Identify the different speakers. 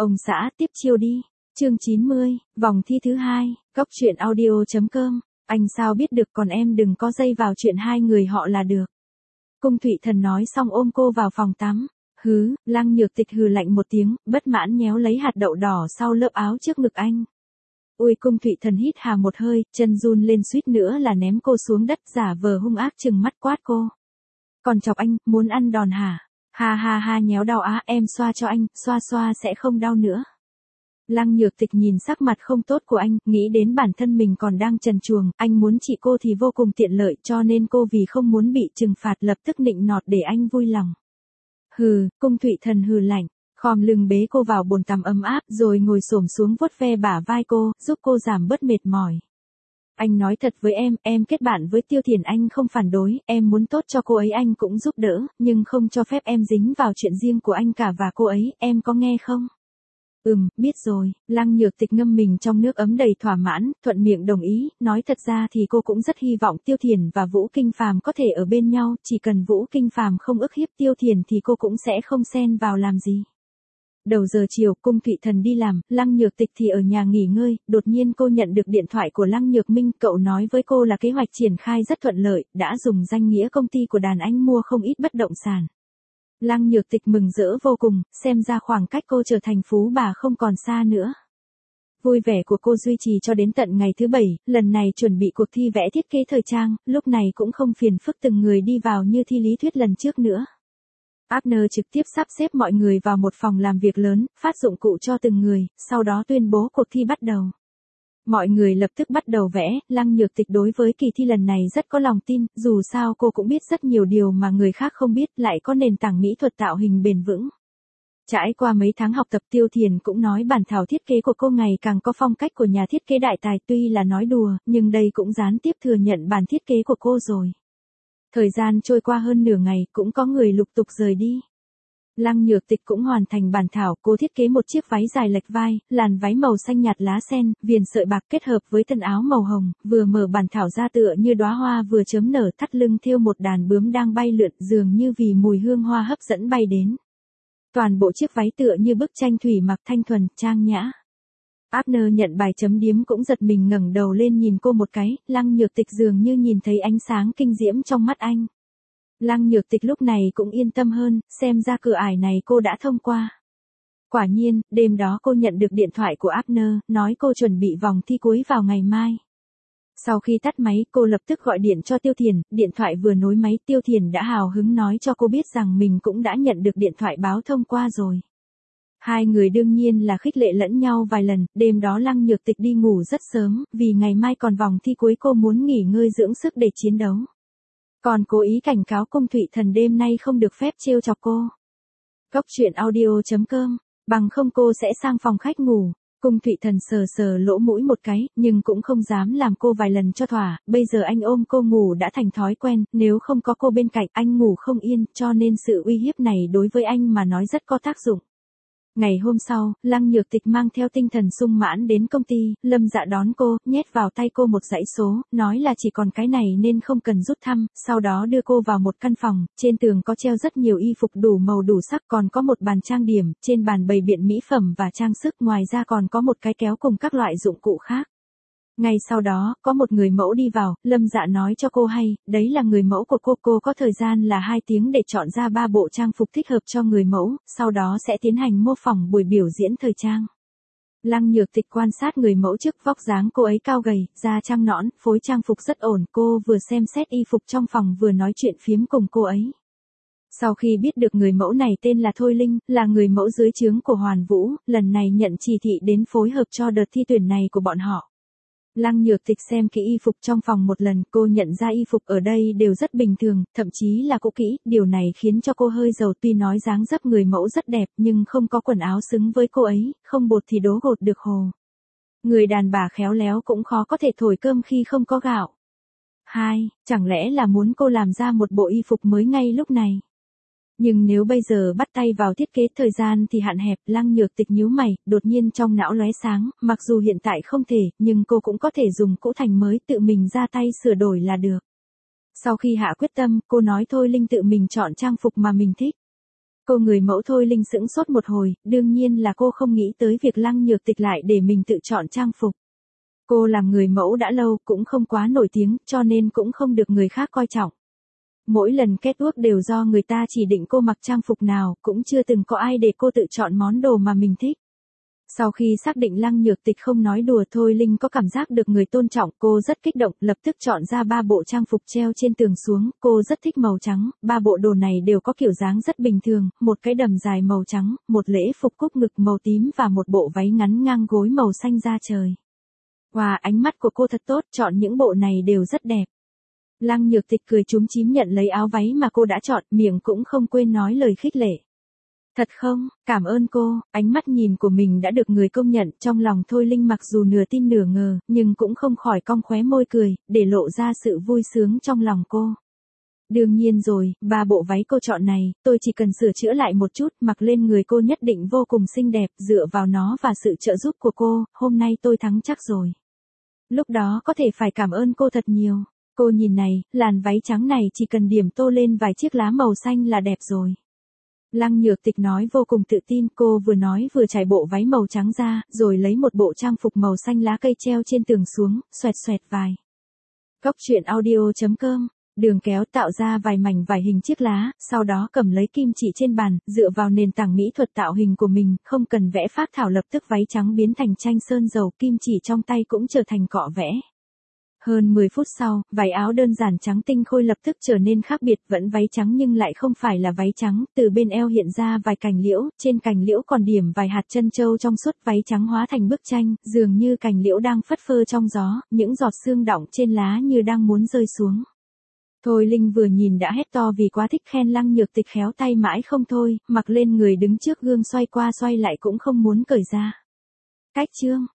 Speaker 1: Ông xã tiếp chiêu đi. Chương 90, vòng thi thứ 2, Góc truyện audio.com. Anh sao biết được, còn em đừng có dây vào chuyện hai người họ là được. Cung Thụy Thần nói xong ôm cô vào phòng tắm. Hứ, Lăng Nhược Tịch hừ lạnh một tiếng, bất mãn nhéo lấy hạt đậu đỏ sau lớp áo trước ngực anh. Ui, Cung Thụy Thần hít hà một hơi, chân run lên suýt nữa là ném cô xuống đất, giả vờ hung ác trừng mắt quát cô. Còn chọc anh, muốn ăn đòn hả? Ha ha ha, nhéo đau á, em xoa cho anh, xoa xoa sẽ không đau nữa. Lăng Nhược Tịch nhìn sắc mặt không tốt của anh, nghĩ đến bản thân mình còn đang trần truồng, anh muốn trị cô thì vô cùng tiện lợi, cho nên cô vì không muốn bị trừng phạt lập tức nịnh nọt để anh vui lòng. Hừ, Cung Thụy Thần hừ lạnh, khom lưng bế cô vào bồn tắm ấm áp rồi ngồi xổm xuống vuốt ve bả vai cô, giúp cô giảm bớt mệt mỏi. Anh nói thật với em kết bạn với Tiêu Thiền anh không phản đối, em muốn tốt cho cô ấy anh cũng giúp đỡ, nhưng không cho phép em dính vào chuyện riêng của anh cả và cô ấy, em có nghe không? Biết rồi. Lăng Nhược Tịch ngâm mình trong nước ấm đầy thỏa mãn, thuận miệng đồng ý, nói thật ra thì cô cũng rất hy vọng Tiêu Thiền và Vũ Kinh Phàm có thể ở bên nhau, chỉ cần Vũ Kinh Phàm không ức hiếp Tiêu Thiền thì cô cũng sẽ không xen vào làm gì. Đầu giờ chiều, Cung Thụy Thần đi làm, Lăng Nhược Tịch thì ở nhà nghỉ ngơi, đột nhiên cô nhận được điện thoại của Lăng Nhược Minh, cậu nói với cô là kế hoạch triển khai rất thuận lợi, đã dùng danh nghĩa công ty của đàn anh mua không ít bất động sản. Lăng Nhược Tịch mừng rỡ vô cùng, xem ra khoảng cách cô trở thành phú bà không còn xa nữa. Vui vẻ của cô duy trì cho đến tận ngày thứ 7, lần này chuẩn bị cuộc thi vẽ thiết kế thời trang, lúc này cũng không phiền phức từng người đi vào như thi lý thuyết lần trước nữa. Abner trực tiếp sắp xếp mọi người vào một phòng làm việc lớn, phát dụng cụ cho từng người, sau đó tuyên bố cuộc thi bắt đầu. Mọi người lập tức bắt đầu vẽ, Lăng Nhược Tịch đối với kỳ thi lần này rất có lòng tin, dù sao cô cũng biết rất nhiều điều mà người khác không biết, lại có nền tảng mỹ thuật tạo hình bền vững. Trải qua mấy tháng học tập, Tiêu Thiền cũng nói bản thảo thiết kế của cô ngày càng có phong cách của nhà thiết kế đại tài, tuy là nói đùa, nhưng đây cũng gián tiếp thừa nhận bản thiết kế của cô rồi. Thời gian trôi qua hơn nửa ngày, cũng có người lục tục rời đi. Lăng Nhược Tịch cũng hoàn thành bản thảo, cô thiết kế một chiếc váy dài lệch vai, làn váy màu xanh nhạt lá sen, viền sợi bạc kết hợp với thân áo màu hồng, vừa mở bản thảo ra tựa như đóa hoa vừa chớm nở, thắt lưng thêu một đàn bướm đang bay lượn, dường như vì mùi hương hoa hấp dẫn bay đến. Toàn bộ chiếc váy tựa như bức tranh thủy mặc thanh thuần, trang nhã. Abner nhận bài chấm điểm cũng giật mình ngẩng đầu lên nhìn cô một cái, Lăng Nhược Tịch dường như nhìn thấy ánh sáng kinh diễm trong mắt anh. Lăng Nhược Tịch lúc này cũng yên tâm hơn, xem ra cửa ải này cô đã thông qua. Quả nhiên, đêm đó cô nhận được điện thoại của Abner, nói cô chuẩn bị vòng thi cuối vào ngày mai. Sau khi tắt máy, cô lập tức gọi điện cho Tiêu Thiền, điện thoại vừa nối máy, Tiêu Thiền đã hào hứng nói cho cô biết rằng mình cũng đã nhận được điện thoại báo thông qua rồi. Hai người đương nhiên là khích lệ lẫn nhau vài lần, đêm đó Lăng Nhược Tịch đi ngủ rất sớm, vì ngày mai còn vòng thi cuối cô muốn nghỉ ngơi dưỡng sức để chiến đấu. Còn cố ý cảnh cáo Cung Thụy Thần đêm nay không được phép trêu chọc cô. Góc truyện audio.com, bằng không cô sẽ sang phòng khách ngủ. Cung Thụy Thần sờ sờ lỗ mũi một cái, nhưng cũng không dám làm cô vài lần cho thỏa, bây giờ anh ôm cô ngủ đã thành thói quen, nếu không có cô bên cạnh anh ngủ không yên, cho nên sự uy hiếp này đối với anh mà nói rất có tác dụng. Ngày hôm sau, Lăng Nhược Tịch mang theo tinh thần sung mãn đến công ty, Lâm Dạ đón cô, nhét vào tay cô một dãy số, nói là chỉ còn cái này nên không cần rút thăm, sau đó đưa cô vào một căn phòng, trên tường có treo rất nhiều y phục đủ màu đủ sắc, còn có một bàn trang điểm, trên bàn bày biện mỹ phẩm và trang sức, ngoài ra còn có một cái kéo cùng các loại dụng cụ khác. Ngay sau đó, có một người mẫu đi vào, Lâm Dạ nói cho cô hay, đấy là người mẫu của cô có thời gian là 2 tiếng để chọn ra 3 bộ trang phục thích hợp cho người mẫu, sau đó sẽ tiến hành mô phỏng buổi biểu diễn thời trang. Lăng Nhược Tịch quan sát người mẫu trước, vóc dáng cô ấy cao gầy, da trắng nõn, phối trang phục rất ổn, cô vừa xem xét y phục trong phòng vừa nói chuyện phiếm cùng cô ấy. Sau khi biết được người mẫu này tên là Thôi Linh, là người mẫu dưới trướng của Hoàn Vũ, lần này nhận chỉ thị đến phối hợp cho đợt thi tuyển này của bọn họ. Lăng Nhược Tịch xem kỹ y phục trong phòng một lần, cô nhận ra y phục ở đây đều rất bình thường, thậm chí là cũ kỹ, điều này khiến cho cô hơi rầu, tuy nói dáng dấp người mẫu rất đẹp nhưng không có quần áo xứng với cô ấy, không bột thì đố gột được hồ. Người đàn bà khéo léo cũng khó có thể thổi cơm khi không có gạo. Chẳng lẽ là muốn cô làm ra một bộ y phục mới ngay lúc này? Nhưng nếu bây giờ bắt tay vào thiết kế thời gian thì hạn hẹp, Lăng Nhược Tịch nhíu mày, đột nhiên trong não lóe sáng, mặc dù hiện tại không thể, nhưng cô cũng có thể dùng cũ thành mới, tự mình ra tay sửa đổi là được. Sau khi hạ quyết tâm, cô nói Thôi Linh tự mình chọn trang phục mà mình thích. Cô người mẫu Thôi Linh sững sốt một hồi, đương nhiên là cô không nghĩ tới việc Lăng Nhược Tịch lại để mình tự chọn trang phục. Cô làm người mẫu đã lâu, cũng không quá nổi tiếng, cho nên cũng không được người khác coi trọng. Mỗi lần kết ước đều do người ta chỉ định cô mặc trang phục nào, cũng chưa từng có ai để cô tự chọn món đồ mà mình thích. Sau khi xác định Lăng Nhược Tịch không nói đùa, Thôi Linh có cảm giác được người tôn trọng, cô rất kích động, lập tức chọn ra 3 bộ trang phục treo trên tường xuống, cô rất thích màu trắng, 3 bộ đồ này đều có kiểu dáng rất bình thường, một cái đầm dài màu trắng, một lễ phục cúc ngực màu tím và một bộ váy ngắn ngang gối màu xanh da trời. Wow, ánh mắt của cô thật tốt, chọn những bộ này đều rất đẹp. Lăng Nhược Tịch cười chúm chím nhận lấy áo váy mà cô đã chọn, miệng cũng không quên nói lời khích lệ. Thật không, cảm ơn cô, ánh mắt nhìn của mình đã được người công nhận, trong lòng Thôi Linh mặc dù nửa tin nửa ngờ, nhưng cũng không khỏi cong khóe môi cười, để lộ ra sự vui sướng trong lòng cô. Đương nhiên rồi, 3 bộ váy cô chọn này, tôi chỉ cần sửa chữa lại một chút, mặc lên người cô nhất định vô cùng xinh đẹp, dựa vào nó và sự trợ giúp của cô, hôm nay tôi thắng chắc rồi. Lúc đó có thể phải cảm ơn cô thật nhiều. Cô nhìn này, làn váy trắng này chỉ cần điểm tô lên vài chiếc lá màu xanh là đẹp rồi. Lăng Nhược Tịch nói vô cùng tự tin, cô vừa nói vừa trải bộ váy màu trắng ra, rồi lấy một bộ trang phục màu xanh lá cây treo trên tường xuống, xoẹt xoẹt vài. Góc truyện audio.com, đường kéo tạo ra vài mảnh vải hình chiếc lá, sau đó cầm lấy kim chỉ trên bàn, dựa vào nền tảng mỹ thuật tạo hình của mình, không cần vẽ phác thảo, lập tức váy trắng biến thành tranh sơn dầu, kim chỉ trong tay cũng trở thành cọ vẽ. Hơn 10 phút sau, váy áo đơn giản trắng tinh khôi lập tức trở nên khác biệt, vẫn váy trắng nhưng lại không phải là váy trắng, từ bên eo hiện ra vài cành liễu, trên cành liễu còn điểm vài hạt trân châu trong suốt, váy trắng hóa thành bức tranh, dường như cành liễu đang phất phơ trong gió, những giọt sương đọng trên lá như đang muốn rơi xuống. Thôi Linh vừa nhìn đã hét to vì quá thích, khen Lăng Nhược Tịch khéo tay mãi không thôi, mặc lên người đứng trước gương xoay qua xoay lại cũng không muốn cởi ra. Cách chương